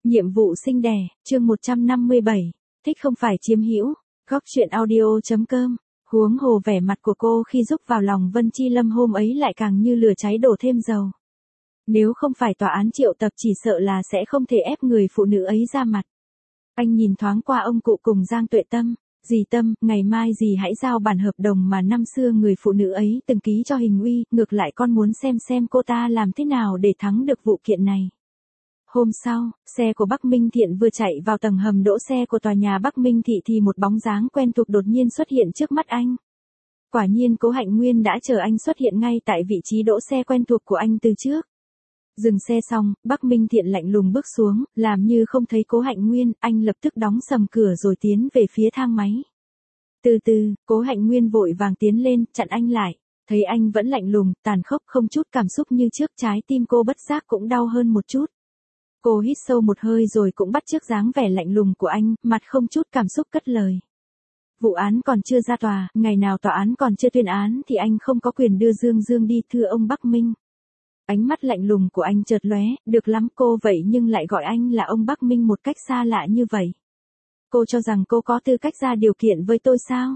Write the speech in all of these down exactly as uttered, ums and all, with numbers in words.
Nhiệm vụ sinh đẻ, chương một trăm năm mươi bảy, thích không phải chiếm hữu, góc truyện audio.com. Huống hồ vẻ mặt của cô khi rúc vào lòng Vân Chi Lâm hôm ấy lại càng như lửa cháy đổ thêm dầu. Nếu không phải tòa án triệu tập chỉ sợ là sẽ không thể ép người phụ nữ ấy ra mặt. Anh nhìn thoáng qua ông cụ cùng Giang Tuệ Tâm, dì Tâm, ngày mai dì hãy giao bản hợp đồng mà năm xưa người phụ nữ ấy từng ký cho Hình Uy, ngược lại con muốn xem xem cô ta làm thế nào để thắng được vụ kiện này. Hôm sau, xe của Bắc Minh Thiện vừa chạy vào tầng hầm đỗ xe của tòa nhà Bắc Minh Thị thì một bóng dáng quen thuộc đột nhiên xuất hiện trước mắt anh. Quả nhiên Cố Hạnh Nguyên đã chờ anh xuất hiện ngay tại vị trí đỗ xe quen thuộc của anh từ trước. Dừng xe xong, Bắc Minh Thiện lạnh lùng bước xuống, làm như không thấy Cố Hạnh Nguyên, anh lập tức đóng sầm cửa rồi tiến về phía thang máy. Từ từ, Cố Hạnh Nguyên vội vàng tiến lên, chặn anh lại. Thấy anh vẫn lạnh lùng, tàn khốc không chút cảm xúc như trước, trái tim cô bất giác cũng đau hơn một chút. Cô hít sâu một hơi rồi cũng bắt chước dáng vẻ lạnh lùng của anh, mặt không chút cảm xúc cất lời. Vụ án còn chưa ra tòa, ngày nào tòa án còn chưa tuyên án thì anh không có quyền đưa Dương Dương đi, thưa ông Bắc Minh. Ánh mắt lạnh lùng của anh chợt lóe, được lắm cô vậy nhưng lại gọi anh là ông Bắc Minh một cách xa lạ như vậy. Cô cho rằng cô có tư cách ra điều kiện với tôi sao?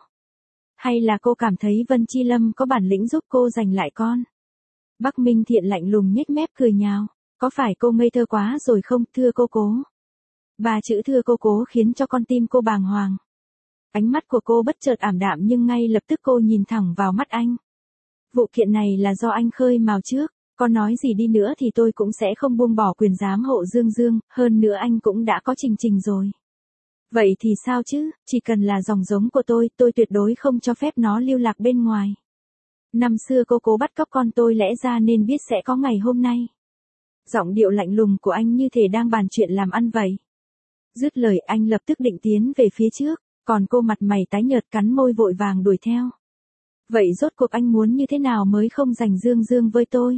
Hay là cô cảm thấy Vân Chi Lâm có bản lĩnh giúp cô giành lại con? Bắc Minh Thiện lạnh lùng nhếch mép cười nhào. Có phải cô ngây thơ quá rồi không, thưa cô Cố? Ba chữ thưa cô Cố khiến cho con tim cô bàng hoàng. Ánh mắt của cô bất chợt ảm đạm nhưng ngay lập tức cô nhìn thẳng vào mắt anh. Vụ kiện này là do anh khơi mào trước, con nói gì đi nữa thì tôi cũng sẽ không buông bỏ quyền giám hộ Dương Dương, hơn nữa anh cũng đã có Trình Trình rồi. Vậy thì sao chứ, chỉ cần là dòng giống của tôi, tôi tuyệt đối không cho phép nó lưu lạc bên ngoài. Năm xưa cô Cố bắt cóc con tôi lẽ ra nên biết sẽ có ngày hôm nay. Giọng điệu lạnh lùng của anh như thể đang bàn chuyện làm ăn vậy. Dứt lời anh lập tức định tiến về phía trước, còn cô mặt mày tái nhợt cắn môi vội vàng đuổi theo. Vậy rốt cuộc anh muốn như thế nào mới không giành Dương Dương với tôi?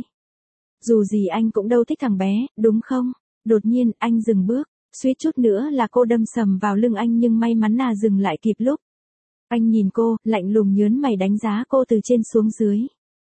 Dù gì anh cũng đâu thích thằng bé, đúng không? Đột nhiên anh dừng bước, suýt chút nữa là cô đâm sầm vào lưng anh nhưng may mắn là dừng lại kịp lúc. Anh nhìn cô, lạnh lùng nhớn mày đánh giá cô từ trên xuống dưới.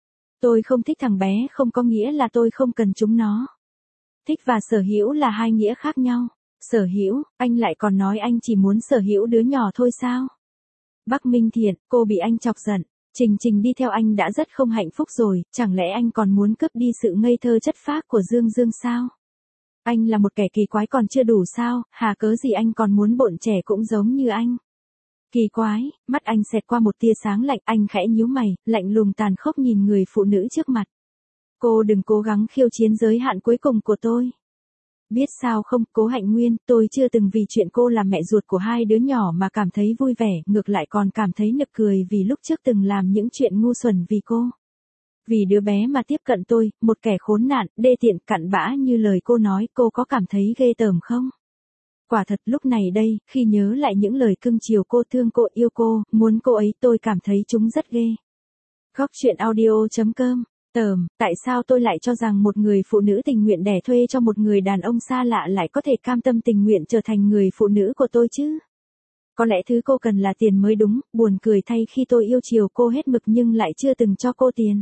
Tôi không thích thằng bé không có nghĩa là tôi không cần chúng nó. Thích và sở hữu là hai nghĩa khác nhau. Sở hữu, anh lại còn nói anh chỉ muốn sở hữu đứa nhỏ thôi sao? Bắc Minh Thiện, cô bị anh chọc giận. Trình Trình đi theo anh đã rất không hạnh phúc rồi, chẳng lẽ anh còn muốn cướp đi sự ngây thơ chất phác của Dương Dương sao? Anh là một kẻ kỳ quái còn chưa đủ sao, hà cớ gì anh còn muốn bọn trẻ cũng giống như anh? Kỳ quái, mắt anh xẹt qua một tia sáng lạnh, anh khẽ nhíu mày, lạnh lùng tàn khốc nhìn người phụ nữ trước mặt. Cô đừng cố gắng khiêu chiến giới hạn cuối cùng của tôi. Biết sao không, Cố Hạnh Nguyên, tôi chưa từng vì chuyện cô là mẹ ruột của hai đứa nhỏ mà cảm thấy vui vẻ, ngược lại còn cảm thấy nực cười vì lúc trước từng làm những chuyện ngu xuẩn vì cô. Vì đứa bé mà tiếp cận tôi, một kẻ khốn nạn, đê tiện, cặn bã như lời cô nói, cô có cảm thấy ghê tởm không? Quả thật lúc này đây, khi nhớ lại những lời cưng chiều cô, thương cô, yêu cô, muốn cô ấy, tôi cảm thấy chúng rất ghê. Góc truyện audio.com. Tởm, tại sao tôi lại cho rằng một người phụ nữ tình nguyện đẻ thuê cho một người đàn ông xa lạ lại có thể cam tâm tình nguyện trở thành người phụ nữ của tôi chứ? Có lẽ thứ cô cần là tiền mới đúng, buồn cười thay khi tôi yêu chiều cô hết mực nhưng lại chưa từng cho cô tiền.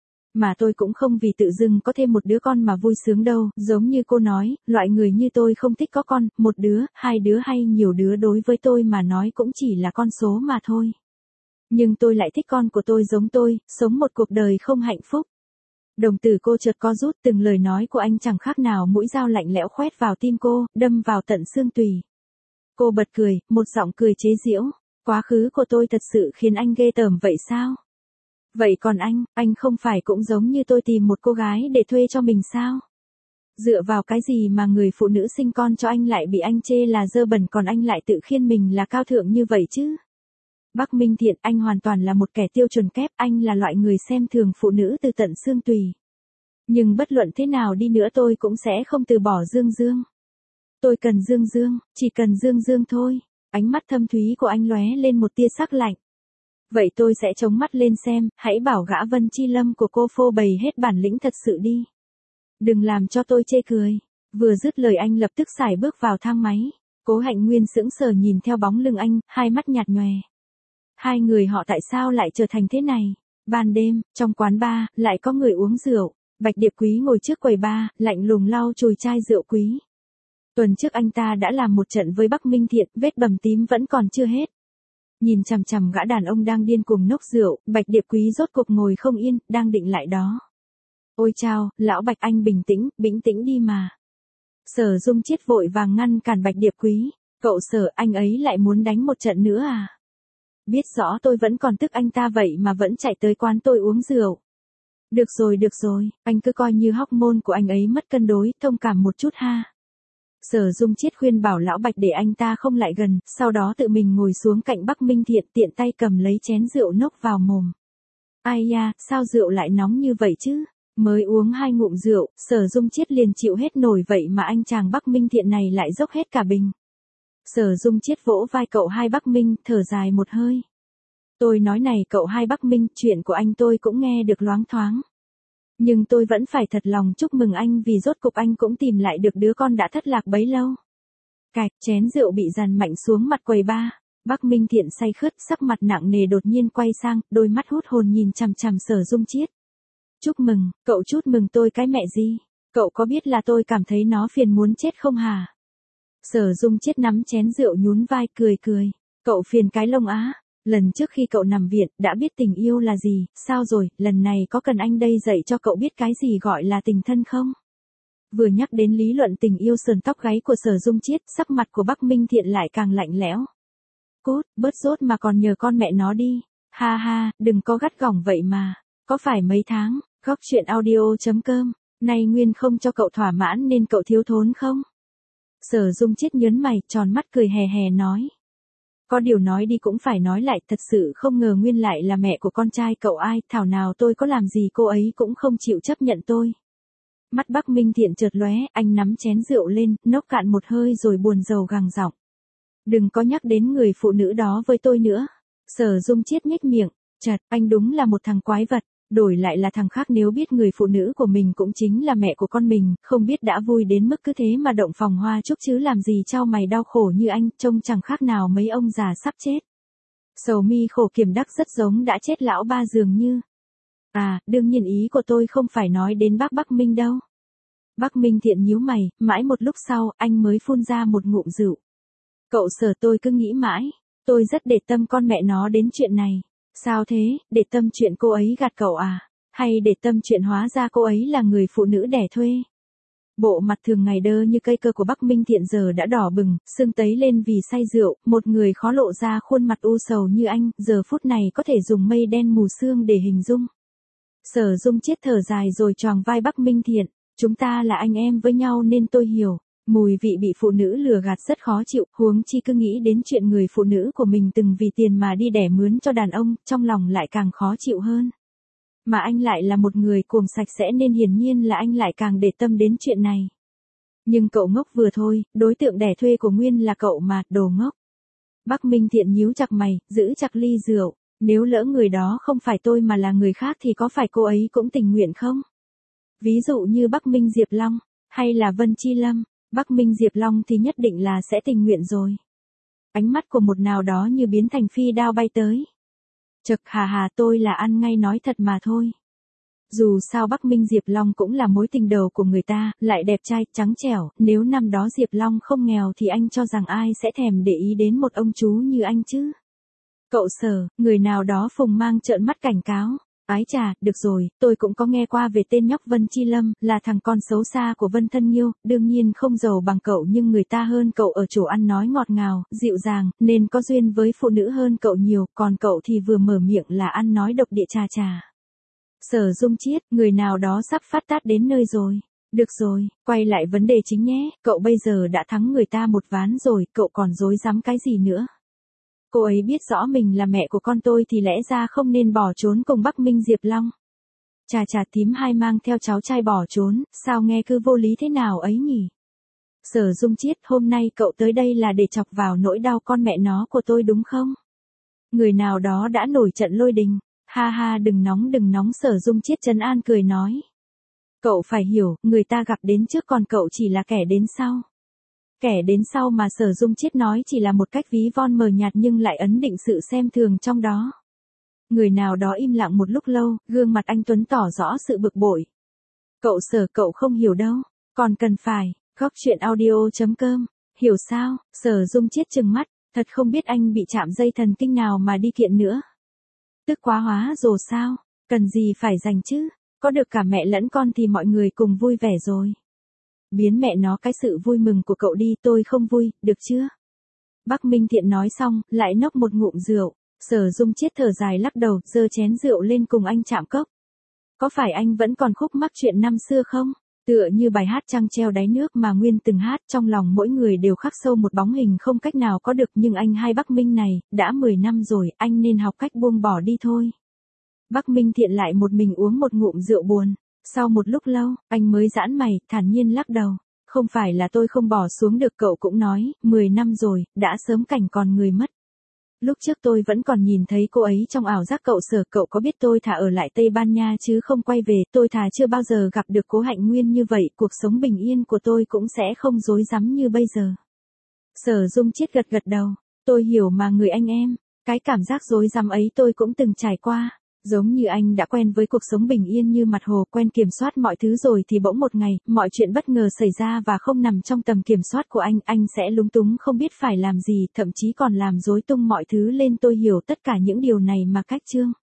Mà tôi cũng không vì tự dưng có thêm một đứa con mà vui sướng đâu, giống như cô nói, loại người như tôi không thích có con, một đứa, hai đứa hay nhiều đứa đối với tôi mà nói cũng chỉ là con số mà thôi. Nhưng tôi lại thích con của tôi giống tôi, sống một cuộc đời không hạnh phúc. Đồng tử cô chợt co rút, từng lời nói của anh chẳng khác nào mũi dao lạnh lẽo khoét vào tim cô, đâm vào tận xương tủy. Cô bật cười, một giọng cười chế giễu. Quá khứ của tôi thật sự khiến anh ghê tởm vậy sao? Vậy còn anh, anh không phải cũng giống như tôi tìm một cô gái để thuê cho mình sao? Dựa vào cái gì mà người phụ nữ sinh con cho anh lại bị anh chê là dơ bẩn còn anh lại tự khiên mình là cao thượng như vậy chứ? Bắc Minh Thiện, anh hoàn toàn là một kẻ tiêu chuẩn kép, anh là loại người xem thường phụ nữ từ tận xương tùy. Nhưng bất luận thế nào đi nữa tôi cũng sẽ không từ bỏ Dương Dương. Tôi cần Dương Dương, chỉ cần Dương Dương thôi. Ánh mắt thâm thúy của anh lóe lên một tia sắc lạnh. Vậy tôi sẽ chống mắt lên xem, hãy bảo gã Vân Chi Lâm của cô phô bày hết bản lĩnh thật sự đi. Đừng làm cho tôi chê cười. Vừa dứt lời anh lập tức sải bước vào thang máy. Cố Hạnh Nguyên sững sờ nhìn theo bóng lưng anh, hai mắt nhạt nhòe. Hai người họ tại sao lại trở thành thế này? Ban đêm, trong quán bar, lại có người uống rượu. Bạch Điệp Quý ngồi trước quầy bar, lạnh lùng lau chùi chai rượu quý. Tuần trước anh ta đã làm một trận với Bắc Minh Thiện, vết bầm tím vẫn còn chưa hết. Nhìn chằm chằm gã đàn ông đang điên cuồng nốc rượu, Bạch Điệp Quý rốt cục ngồi không yên, đang định lại đó. Ôi chao, lão Bạch anh bình tĩnh, bình tĩnh đi mà. Sở Dung Chiết vội vàng ngăn cản Bạch Điệp Quý. Cậu Sở, anh ấy lại muốn đánh một trận nữa à? Biết rõ tôi vẫn còn tức anh ta vậy mà vẫn chạy tới quán tôi uống rượu. Được rồi được rồi, anh cứ coi như hormone của anh ấy mất cân đối, thông cảm một chút ha. Sở Dung Chiết khuyên bảo lão Bạch để anh ta không lại gần, sau đó tự mình ngồi xuống cạnh Bắc Minh Thiện, tiện tay cầm lấy chén rượu nốc vào mồm. Ai da, sao rượu lại nóng như vậy chứ? Mới uống hai ngụm rượu, Sở Dung Chiết liền chịu hết nổi vậy mà anh chàng Bắc Minh Thiện này lại dốc hết cả bình. Sở Dung Chiết vỗ vai cậu hai Bắc Minh, thở dài một hơi. Tôi nói này cậu hai Bắc Minh, chuyện của anh tôi cũng nghe được loáng thoáng. Nhưng tôi vẫn phải thật lòng chúc mừng anh vì rốt cục anh cũng tìm lại được đứa con đã thất lạc bấy lâu. Cạch, chén rượu bị dàn mạnh xuống mặt quầy ba. Bắc Minh Thiện say khướt, sắc mặt nặng nề đột nhiên quay sang, đôi mắt hút hồn nhìn chằm chằm Sở Dung Chiết. Chúc mừng, cậu chúc mừng tôi cái mẹ gì? Cậu có biết là tôi cảm thấy nó phiền muốn chết không hả? Sở Dung Chiết nắm chén rượu nhún vai cười cười. Cậu phiền cái lông á. Lần trước khi cậu nằm viện, đã biết tình yêu là gì, sao rồi, lần này có cần anh đây dạy cho cậu biết cái gì gọi là tình thân không? Vừa nhắc đến lý luận tình yêu sườn tóc gáy của Sở Dung Chiết, sắc mặt của Bắc Minh Thiện lại càng lạnh lẽo. Cút, bớt rốt mà còn nhờ con mẹ nó đi. Ha ha, đừng có gắt gỏng vậy mà. Có phải mấy tháng, góc chuyện audio chấm com, nay Nguyên không cho cậu thỏa mãn nên cậu thiếu thốn không? Sở Dung Chiết nhớn mày, tròn mắt cười hè hè nói. Có điều nói đi cũng phải nói lại, thật sự không ngờ Nguyên lại là mẹ của con trai cậu ai, thảo nào tôi có làm gì cô ấy cũng không chịu chấp nhận tôi. Mắt Bắc Minh Thiện chợt lóe, anh nắm chén rượu lên, nốc cạn một hơi rồi buồn rầu gằn giọng. Đừng có nhắc đến người phụ nữ đó với tôi nữa. Sở Dung Chiết nhếch miệng, chật, anh đúng là một thằng quái vật. Đổi lại là thằng khác nếu biết người phụ nữ của mình cũng chính là mẹ của con mình, không biết đã vui đến mức cứ thế mà động phòng hoa chúc chứ làm gì trao mày đau khổ như anh, trông chẳng khác nào mấy ông già sắp chết. Sầu mi khổ kiểm đắc rất giống đã chết lão ba dường như. À, đương nhiên ý của tôi không phải nói đến bác Bắc Minh đâu. Bắc Minh Thiện nhíu mày, mãi một lúc sau, anh mới phun ra một ngụm rượu. Cậu Sở, tôi cứ nghĩ mãi, tôi rất để tâm con mẹ nó đến chuyện này. Sao thế, để tâm chuyện cô ấy gạt cậu à? Hay để tâm chuyện hóa ra cô ấy là người phụ nữ đẻ thuê? Bộ mặt thường ngày đơ như cây cơ của Bắc Minh Thiện giờ đã đỏ bừng, sưng tấy lên vì say rượu, một người khó lộ ra khuôn mặt u sầu như anh, giờ phút này có thể dùng mây đen mù sương để hình dung. Sở Dung Chiết thở dài rồi choàng vai Bắc Minh Thiện, chúng ta là anh em với nhau nên tôi hiểu. Mùi vị bị phụ nữ lừa gạt rất khó chịu, huống chi cứ nghĩ đến chuyện người phụ nữ của mình từng vì tiền mà đi đẻ mướn cho đàn ông, trong lòng lại càng khó chịu hơn. Mà anh lại là một người cuồng sạch sẽ nên hiển nhiên là anh lại càng để tâm đến chuyện này. Nhưng cậu ngốc vừa thôi, đối tượng đẻ thuê của Nguyên là cậu mà, đồ ngốc. Bắc Minh Thiện nhíu chặt mày, giữ chặt ly rượu, nếu lỡ người đó không phải tôi mà là người khác thì có phải cô ấy cũng tình nguyện không? Ví dụ như Bắc Minh Diệp Long, hay là Vân Chi Lâm. Bắc Minh Diệp Long thì nhất định là sẽ tình nguyện rồi. Ánh mắt của một nào đó như biến thành phi đao bay tới. Chật, hà hà, tôi là ăn ngay nói thật mà thôi. Dù sao Bắc Minh Diệp Long cũng là mối tình đầu của người ta, lại đẹp trai, trắng trẻo, nếu năm đó Diệp Long không nghèo thì anh cho rằng ai sẽ thèm để ý đến một ông chú như anh chứ. Cậu Sở, người nào đó phùng mang trợn mắt cảnh cáo. Ái chà, được rồi, tôi cũng có nghe qua về tên nhóc Vân Chi Lâm, là thằng con xấu xa của Vân Thân Nhiêu, đương nhiên không giàu bằng cậu nhưng người ta hơn cậu ở chỗ ăn nói ngọt ngào, dịu dàng, nên có duyên với phụ nữ hơn cậu nhiều, còn cậu thì vừa mở miệng là ăn nói độc địa trà trà. Sở Dung Chiết, người nào đó sắp phát tát đến nơi rồi. Được rồi, quay lại vấn đề chính nhé, cậu bây giờ đã thắng người ta một ván rồi, cậu còn dối dám cái gì nữa? Cô ấy biết rõ mình là mẹ của con tôi thì lẽ ra không nên bỏ trốn cùng Bắc Minh Diệp Long. Chà chà, thím hai mang theo cháu trai bỏ trốn, sao nghe cứ vô lý thế nào ấy nhỉ? Sở Dung Chiết, hôm nay cậu tới đây là để chọc vào nỗi đau con mẹ nó của tôi đúng không? Người nào đó đã nổi trận lôi đình. Ha ha, đừng nóng đừng nóng, Sở Dung Chiết trấn an cười nói. Cậu phải hiểu, người ta gặp đến trước còn cậu chỉ là kẻ đến sau. Kẻ đến sau mà Sở Dung Chiết nói chỉ là một cách ví von mờ nhạt nhưng lại ấn định sự xem thường trong đó. Người nào đó im lặng một lúc lâu, gương mặt anh Tuấn tỏ rõ sự bực bội. Cậu Sở, cậu không hiểu đâu, còn cần phải, Góc chuyện audio chấm com, hiểu sao, Sở Dung Chiết trừng mắt, thật không biết anh bị chạm dây thần kinh nào mà đi kiện nữa. Tức quá hóa rồi sao, cần gì phải giành chứ, có được cả mẹ lẫn con thì mọi người cùng vui vẻ rồi. Biến mẹ nó cái sự vui mừng của cậu đi, tôi không vui, được chưa? Bắc Minh Thiện nói xong, lại nốc một ngụm rượu, Sở Dung Chiết thở dài lắc đầu, giơ chén rượu lên cùng anh chạm cốc. Có phải anh vẫn còn khúc mắc chuyện năm xưa không? Tựa như bài hát trăng treo đáy nước mà Nguyên từng hát, trong lòng mỗi người đều khắc sâu một bóng hình không cách nào có được, nhưng anh hai Bắc Minh này, đã mười năm rồi, anh nên học cách buông bỏ đi thôi. Bắc Minh Thiện lại một mình uống một ngụm rượu buồn, sau một lúc lâu, anh mới giãn mày, thản nhiên lắc đầu. Không phải là tôi không bỏ xuống được, cậu cũng nói, mười năm rồi, đã sớm cảnh còn người mất. Lúc trước tôi vẫn còn nhìn thấy cô ấy trong ảo giác cậu Sở, cậu có biết tôi thà ở lại Tây Ban Nha chứ không quay về, tôi thà chưa bao giờ gặp được Cố Hạnh Nguyên như vậy, cuộc sống bình yên của tôi cũng sẽ không rối rắm như bây giờ. Sở Dung Chiết gật gật đầu, tôi hiểu mà người anh em, cái cảm giác rối rắm ấy tôi cũng từng trải qua. Giống như anh đã quen với cuộc sống bình yên như mặt hồ, quen kiểm soát mọi thứ rồi thì bỗng một ngày, mọi chuyện bất ngờ xảy ra và không nằm trong tầm kiểm soát của anh, anh sẽ lúng túng không biết phải làm gì, thậm chí còn làm rối tung mọi thứ lên. Tôi hiểu tất cả những điều này mà cách Trương.